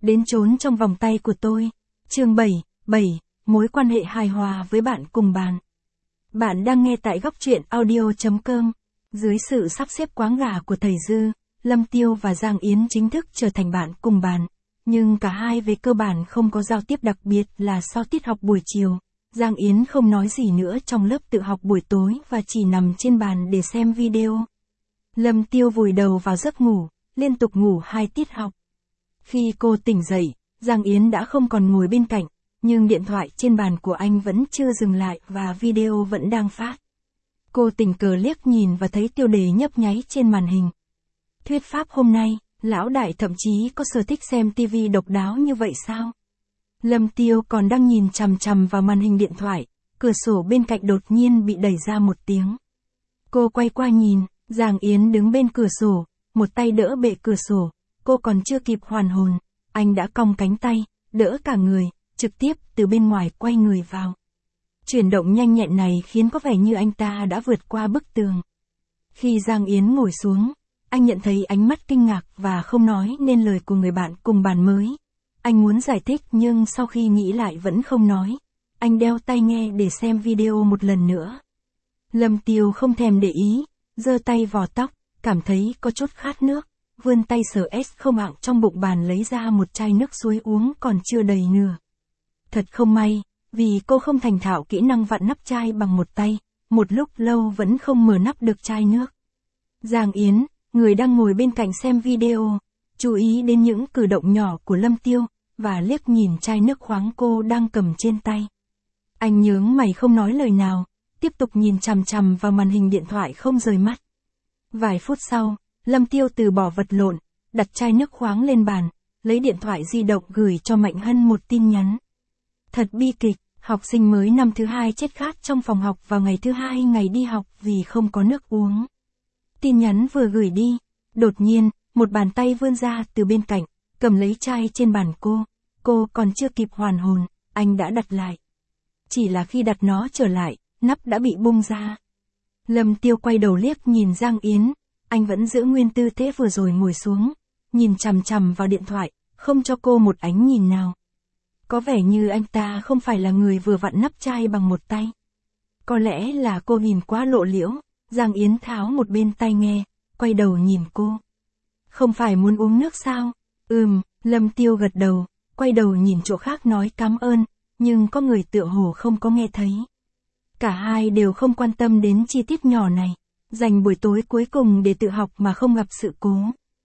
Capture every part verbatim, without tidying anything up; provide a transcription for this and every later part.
đến trốn trong vòng tay của tôi. Chương bảy, bảy, mối quan hệ hài hòa với bạn cùng bàn. Bạn đang nghe tại góc truyện audio chấm com. Dưới sự sắp xếp quáng gà của thầy Dư, Lâm Tiêu và Giang Yến chính thức trở thành bạn cùng bàn. Nhưng cả hai về cơ bản không có giao tiếp, đặc biệt là sau tiết học buổi chiều. Giang Yến không nói gì nữa trong lớp tự học buổi tối và chỉ nằm trên bàn để xem video. Lâm Tiêu vùi đầu vào giấc ngủ, liên tục ngủ hai tiết học. Khi cô tỉnh dậy, Giang Yến đã không còn ngồi bên cạnh, nhưng điện thoại trên bàn của anh vẫn chưa dừng lại và video vẫn đang phát. Cô tình cờ liếc nhìn và thấy tiêu đề nhấp nháy trên màn hình. Thuyết pháp hôm nay, lão đại thậm chí có sở thích xem tivi độc đáo như vậy sao? Lâm Tiêu còn đang nhìn chằm chằm vào màn hình điện thoại, cửa sổ bên cạnh đột nhiên bị đẩy ra một tiếng. Cô quay qua nhìn, Giang Yến đứng bên cửa sổ, một tay đỡ bệ cửa sổ, cô còn chưa kịp hoàn hồn, anh đã cong cánh tay, đỡ cả người, trực tiếp từ bên ngoài quay người vào. Chuyển động nhanh nhẹn này khiến có vẻ như anh ta đã vượt qua bức tường. Khi Giang Yến ngồi xuống, anh nhận thấy ánh mắt kinh ngạc và không nói nên lời của người bạn cùng bàn mới. Anh muốn giải thích nhưng sau khi nghĩ lại vẫn không nói. Anh đeo tai nghe để xem video một lần nữa. Lâm Tiêu không thèm để ý, giơ tay vò tóc, cảm thấy có chút khát nước, vươn tay sờ ét không ạng trong bụng bàn lấy ra một chai nước suối uống còn chưa đầy nửa. Thật không may, vì cô không thành thạo kỹ năng vặn nắp chai bằng một tay, một lúc lâu vẫn không mở nắp được chai nước. Giang Yến, người đang ngồi bên cạnh xem video, chú ý đến những cử động nhỏ của Lâm Tiêu, và liếc nhìn chai nước khoáng cô đang cầm trên tay. Anh nhướng mày không nói lời nào, tiếp tục nhìn chằm chằm vào màn hình điện thoại không rời mắt. Vài phút sau, Lâm Tiêu từ bỏ vật lộn, đặt chai nước khoáng lên bàn, lấy điện thoại di động gửi cho Mạnh Hân một tin nhắn. Thật bi kịch, học sinh mới năm thứ hai chết khát trong phòng học vào ngày thứ hai ngày đi học vì không có nước uống. Tin nhắn vừa gửi đi, đột nhiên, một bàn tay vươn ra từ bên cạnh, cầm lấy chai trên bàn cô, cô còn chưa kịp hoàn hồn, anh đã đặt lại. Chỉ là khi đặt nó trở lại, nắp đã bị bung ra. Lâm Tiêu quay đầu liếc nhìn Giang Yến, anh vẫn giữ nguyên tư thế vừa rồi ngồi xuống, nhìn chằm chằm vào điện thoại, không cho cô một ánh nhìn nào. Có vẻ như anh ta không phải là người vừa vặn nắp chai bằng một tay. Có lẽ là cô nhìn quá lộ liễu, Giang Yến tháo một bên tai nghe, quay đầu nhìn cô. Không phải muốn uống nước sao? Ừm, Lâm Tiêu gật đầu, quay đầu nhìn chỗ khác nói cảm ơn, nhưng có người tựa hồ không có nghe thấy. Cả hai đều không quan tâm đến chi tiết nhỏ này, dành buổi tối cuối cùng để tự học mà không gặp sự cố.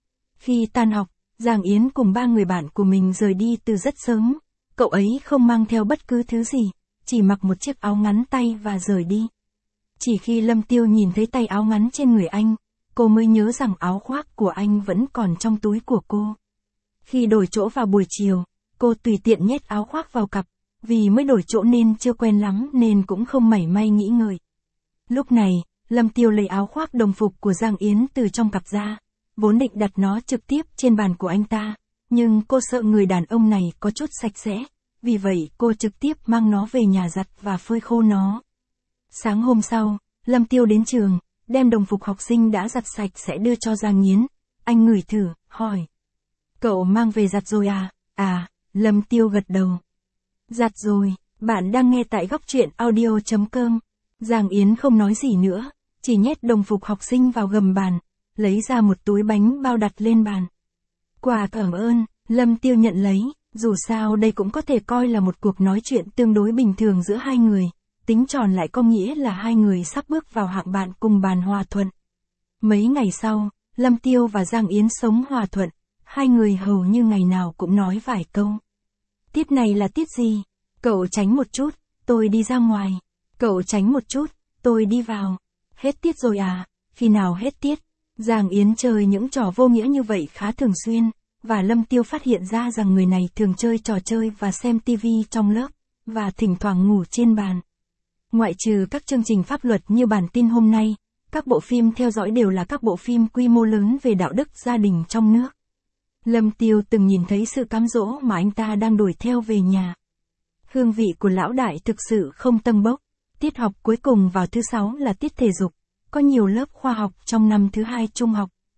Khi tan học, Giang Yến cùng ba người bạn của mình rời đi từ rất sớm, cậu ấy không mang theo bất cứ thứ gì, chỉ mặc một chiếc áo ngắn tay và rời đi. Chỉ khi Lâm Tiêu nhìn thấy tay áo ngắn trên người anh, cô mới nhớ rằng áo khoác của anh vẫn còn trong túi của cô. Khi đổi chỗ vào buổi chiều, cô tùy tiện nhét áo khoác vào cặp, vì mới đổi chỗ nên chưa quen lắm nên cũng không mảy may nghĩ ngợi. Lúc này, Lâm Tiêu lấy áo khoác đồng phục của Giang Yến từ trong cặp ra, vốn định đặt nó trực tiếp trên bàn của anh ta, nhưng cô sợ người đàn ông này có chút sạch sẽ, vì vậy cô trực tiếp mang nó về nhà giặt và phơi khô nó. Sáng hôm sau, Lâm Tiêu đến trường, đem đồng phục học sinh đã giặt sạch sẽ đưa cho Giang Yến. Anh ngửi thử, hỏi. Cậu mang về giặt rồi à? À, Lâm Tiêu gật đầu. Giặt rồi, bạn đang nghe tại góc truyện audio chấm com. Giang Yến không nói gì nữa, chỉ nhét đồng phục học sinh vào gầm bàn, lấy ra một túi bánh bao đặt lên bàn. Quà cảm ơn, Lâm Tiêu nhận lấy, dù sao đây cũng có thể coi là một cuộc nói chuyện tương đối bình thường giữa hai người. Tính tròn lại có nghĩa là hai người sắp bước vào hạng bạn cùng bàn hòa thuận. Mấy ngày sau, Lâm Tiêu và Giang Yến sống hòa thuận, hai người hầu như ngày nào cũng nói vài câu. Tiết này là tiết gì? Cậu tránh một chút, tôi đi ra ngoài. Cậu tránh một chút, tôi đi vào. Hết tiết rồi à? Khi nào hết tiết? Giang Yến chơi những trò vô nghĩa như vậy khá thường xuyên, và Lâm Tiêu phát hiện ra rằng người này thường chơi trò chơi và xem tivi trong lớp, và thỉnh thoảng ngủ trên bàn. Ngoại trừ các chương trình pháp luật như bản tin hôm nay, các bộ phim theo dõi đều là các bộ phim quy mô lớn về đạo đức gia đình trong nước. Lâm Tiêu từng nhìn thấy sự cám dỗ mà anh ta đang đuổi theo về nhà. Hương vị của lão đại thực sự không tâng bốc. Tiết học cuối cùng vào thứ sáu là tiết thể dục, có nhiều lớp khoa học trong năm thứ hai trung học,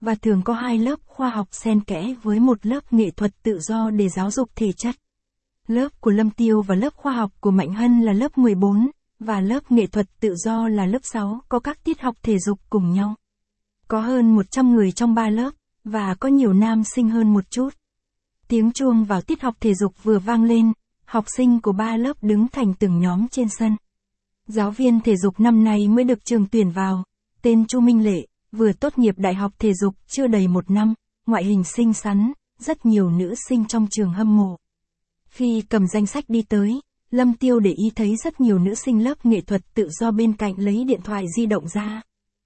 và thường có hai lớp khoa học xen kẽ với một lớp nghệ thuật tự do để giáo dục thể chất. Lớp của Lâm Tiêu và lớp khoa học của Mạnh Hân là lớp mười bốn, và lớp nghệ thuật tự do là lớp sáu, có các tiết học thể dục cùng nhau. Có hơn một trăm người trong ba lớp, và có nhiều nam sinh hơn một chút. Tiếng chuông vào tiết học thể dục vừa vang lên, học sinh của ba lớp đứng thành từng nhóm trên sân. Giáo viên thể dục năm nay mới được trường tuyển vào, tên Chu Minh Lệ, vừa tốt nghiệp đại học thể dục chưa đầy một năm, ngoại hình xinh xắn, rất nhiều nữ sinh trong trường hâm mộ. Khi cầm danh sách đi tới, Lâm Tiêu để ý thấy rất nhiều nữ sinh lớp nghệ thuật tự do bên cạnh lấy điện thoại di động ra.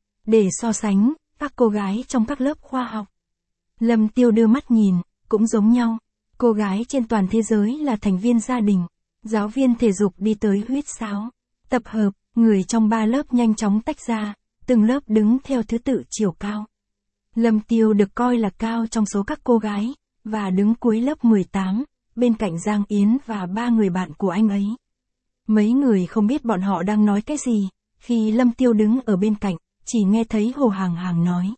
Để so sánh, các cô gái trong các lớp khoa học. Lâm Tiêu đưa mắt nhìn, cũng giống nhau. Cô gái trên toàn thế giới là thành viên gia đình. Giáo viên thể dục đi tới huýt sáo. Tập hợp, người trong ba lớp nhanh chóng tách ra, từng lớp đứng theo thứ tự chiều cao. Lâm Tiêu được coi là cao trong số các cô gái, và đứng cuối lớp mười tám, bên cạnh Giang Yến và ba người bạn của anh ấy. Mấy người không biết bọn họ đang nói cái gì, khi Lâm Tiêu đứng ở bên cạnh, chỉ nghe thấy Hồ Hàng Hàng nói.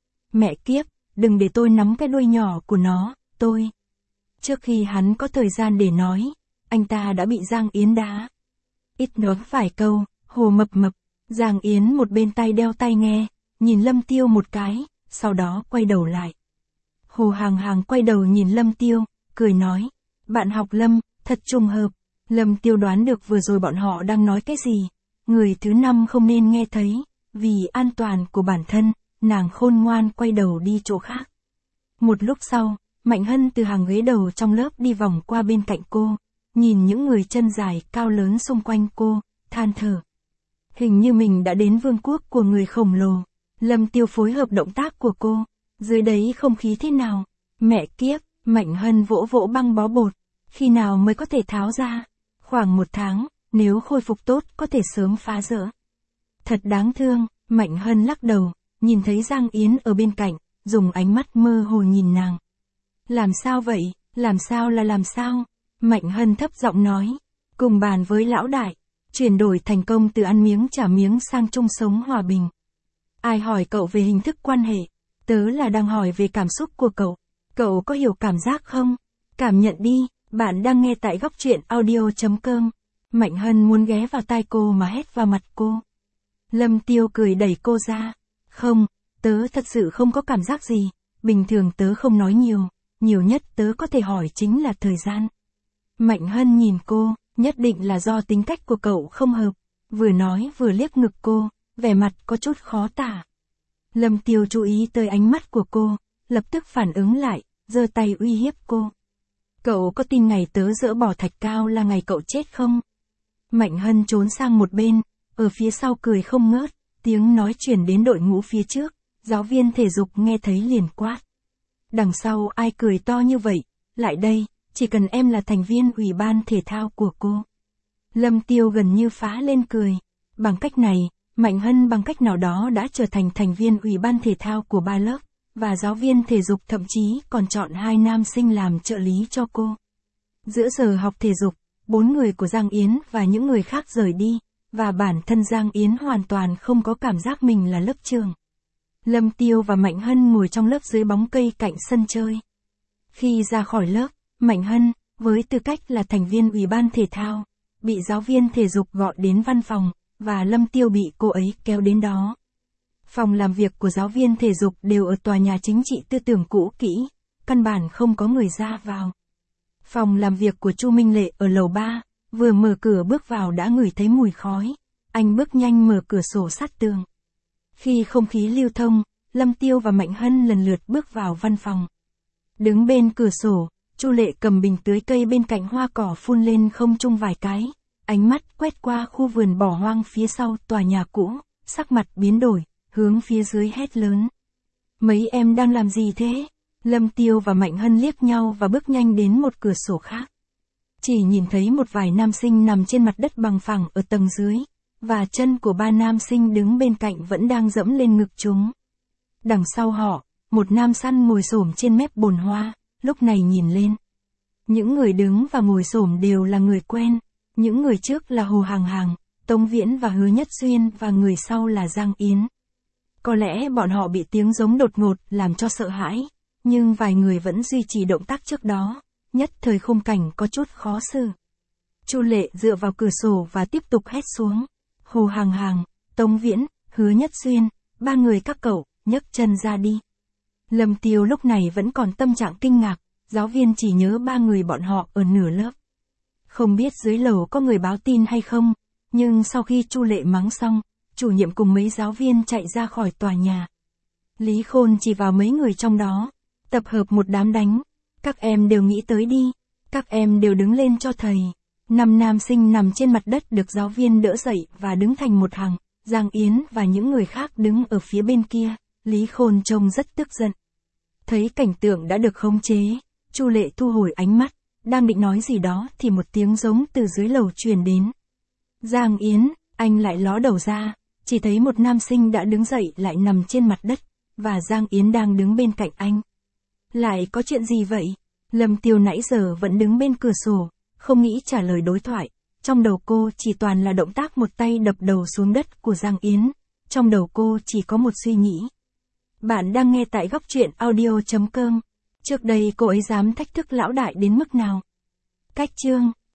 Mẹ kiếp, đừng để tôi nắm cái đuôi nhỏ của nó, tôi. Trước khi hắn có thời gian để nói, anh ta đã bị Giang Yến đá. Ít nói vài câu, Hồ mập mập, Giang Yến một bên tay đeo tai nghe, nhìn Lâm Tiêu một cái, sau đó quay đầu lại. Hồ Hàng Hàng quay đầu nhìn Lâm Tiêu, cười nói, bạn học Lâm, thật trùng hợp. Lâm Tiêu đoán được vừa rồi bọn họ đang nói cái gì, người thứ năm không nên nghe thấy, vì an toàn của bản thân, nàng khôn ngoan quay đầu đi chỗ khác. Một lúc sau, Mạnh Hân từ hàng ghế đầu trong lớp đi vòng qua bên cạnh cô, nhìn những người chân dài cao lớn xung quanh cô, than thở. Hình như mình đã đến vương quốc của người khổng lồ. Lâm Tiêu phối hợp động tác của cô, dưới đấy không khí thế nào? Mẹ kiếp, Mạnh Hân vỗ vỗ băng bó bột, khi nào mới có thể tháo ra? Khoảng một tháng, nếu khôi phục tốt có thể sớm phá dỡ. Thật đáng thương, Mạnh Hân lắc đầu, nhìn thấy Giang Yến ở bên cạnh, dùng ánh mắt mơ hồ nhìn nàng. Làm sao vậy, làm sao là làm sao? Mạnh Hân thấp giọng nói, cùng bàn với lão đại, chuyển đổi thành công từ ăn miếng trả miếng sang chung sống hòa bình. Ai hỏi cậu về hình thức quan hệ? Tớ là đang hỏi về cảm xúc của cậu. Cậu có hiểu cảm giác không? Cảm nhận đi, bạn đang nghe tại góc truyện audio chấm com. Mạnh Hân muốn ghé vào tai cô mà hét vào mặt cô. Lâm Tiêu cười đẩy cô ra. Không, tớ thật sự không có cảm giác gì, bình thường tớ không nói nhiều, nhiều nhất tớ có thể hỏi chính là thời gian. Mạnh Hân nhìn cô, nhất định là do tính cách của cậu không hợp, vừa nói vừa liếc ngực cô, vẻ mặt có chút khó tả. Lâm Tiêu chú ý tới ánh mắt của cô, lập tức phản ứng lại, giơ tay uy hiếp cô. Cậu có tin ngày tớ dỡ bỏ thạch cao là ngày cậu chết không? Mạnh Hân trốn sang một bên, ở phía sau cười không ngớt, tiếng nói chuyển đến đội ngũ phía trước, giáo viên thể dục nghe thấy liền quát. Đằng sau ai cười to như vậy, lại đây, chỉ cần em là thành viên ủy ban thể thao của cô. Lâm Tiêu gần như phá lên cười, bằng cách này, Mạnh Hân bằng cách nào đó đã trở thành thành viên ủy ban thể thao của ba lớp, và giáo viên thể dục thậm chí còn chọn hai nam sinh làm trợ lý cho cô. Giữa giờ học thể dục, bốn người của Giang Yến và những người khác rời đi, và bản thân Giang Yến hoàn toàn không có cảm giác mình là lớp trưởng. Lâm Tiêu và Mạnh Hân ngồi trong lớp dưới bóng cây cạnh sân chơi. Khi ra khỏi lớp, Mạnh Hân, với tư cách là thành viên ủy ban thể thao, bị giáo viên thể dục gọi đến văn phòng, và Lâm Tiêu bị cô ấy kéo đến đó. Phòng làm việc của giáo viên thể dục đều ở tòa nhà chính trị tư tưởng cũ kỹ, căn bản không có người ra vào. Phòng làm việc của Chu Minh Lệ ở lầu ba, vừa mở cửa bước vào đã ngửi thấy mùi khói, anh bước nhanh mở cửa sổ sát tường. Khi không khí lưu thông, Lâm Tiêu và Mạnh Hân lần lượt bước vào văn phòng. Đứng bên cửa sổ, Chu Lệ cầm bình tưới cây bên cạnh hoa cỏ phun lên không trung vài cái, ánh mắt quét qua khu vườn bỏ hoang phía sau tòa nhà cũ, sắc mặt biến đổi, hướng phía dưới hét lớn. Mấy em đang làm gì thế? Lâm Tiêu và Mạnh Hân liếc nhau và bước nhanh đến một cửa sổ khác. Chỉ nhìn thấy một vài nam sinh nằm trên mặt đất bằng phẳng ở tầng dưới, và chân của ba nam sinh đứng bên cạnh vẫn đang dẫm lên ngực chúng. Đằng sau họ, một nam săn ngồi xổm trên mép bồn hoa, lúc này nhìn lên. Những người đứng và ngồi xổm đều là người quen, những người trước là Hồ Hàng Hàng, Tống Viễn và Hứa Nhất Xuyên và người sau là Giang Yến. Có lẽ bọn họ bị tiếng giống đột ngột làm cho sợ hãi, nhưng vài người vẫn duy trì động tác trước đó, nhất thời khung cảnh có chút khó xử. Chu Lệ dựa vào cửa sổ và tiếp tục hét xuống. Hồ Hàng Hàng, Tống Viễn, Hứa Nhất Xuyên, ba người các cậu, nhấc chân ra đi. Lâm Tiêu lúc này vẫn còn tâm trạng kinh ngạc, giáo viên chỉ nhớ ba người bọn họ ở nửa lớp. Không biết dưới lầu có người báo tin hay không, nhưng sau khi Chu Lệ mắng xong, chủ nhiệm cùng mấy giáo viên chạy ra khỏi tòa nhà. Lý Khôn chỉ vào mấy người trong đó, tập hợp một đám đánh. Các em đều nghĩ tới đi, các em đều đứng lên cho thầy. Năm nam sinh nằm trên mặt đất được giáo viên đỡ dậy và đứng thành một hàng, Giang Yến và những người khác đứng ở phía bên kia. Lý Khôn trông rất tức giận. Thấy cảnh tượng đã được khống chế, Chu Lệ thu hồi ánh mắt, đang định nói gì đó thì một tiếng giống từ dưới lầu truyền đến. Giang Yến, anh lại ló đầu ra, chỉ thấy một nam sinh đã đứng dậy lại nằm trên mặt đất, và Giang Yến đang đứng bên cạnh anh. Lại có chuyện gì vậy? Lâm Tiêu nãy giờ vẫn đứng bên cửa sổ, không nghĩ trả lời đối thoại. Trong đầu cô chỉ toàn là động tác một tay đập đầu xuống đất của Giang Yến. Trong đầu cô chỉ có một suy nghĩ. Bạn đang nghe tại góc truyện audio chấm com. Trước đây cô ấy dám thách thức lão đại đến mức nào? Cách chương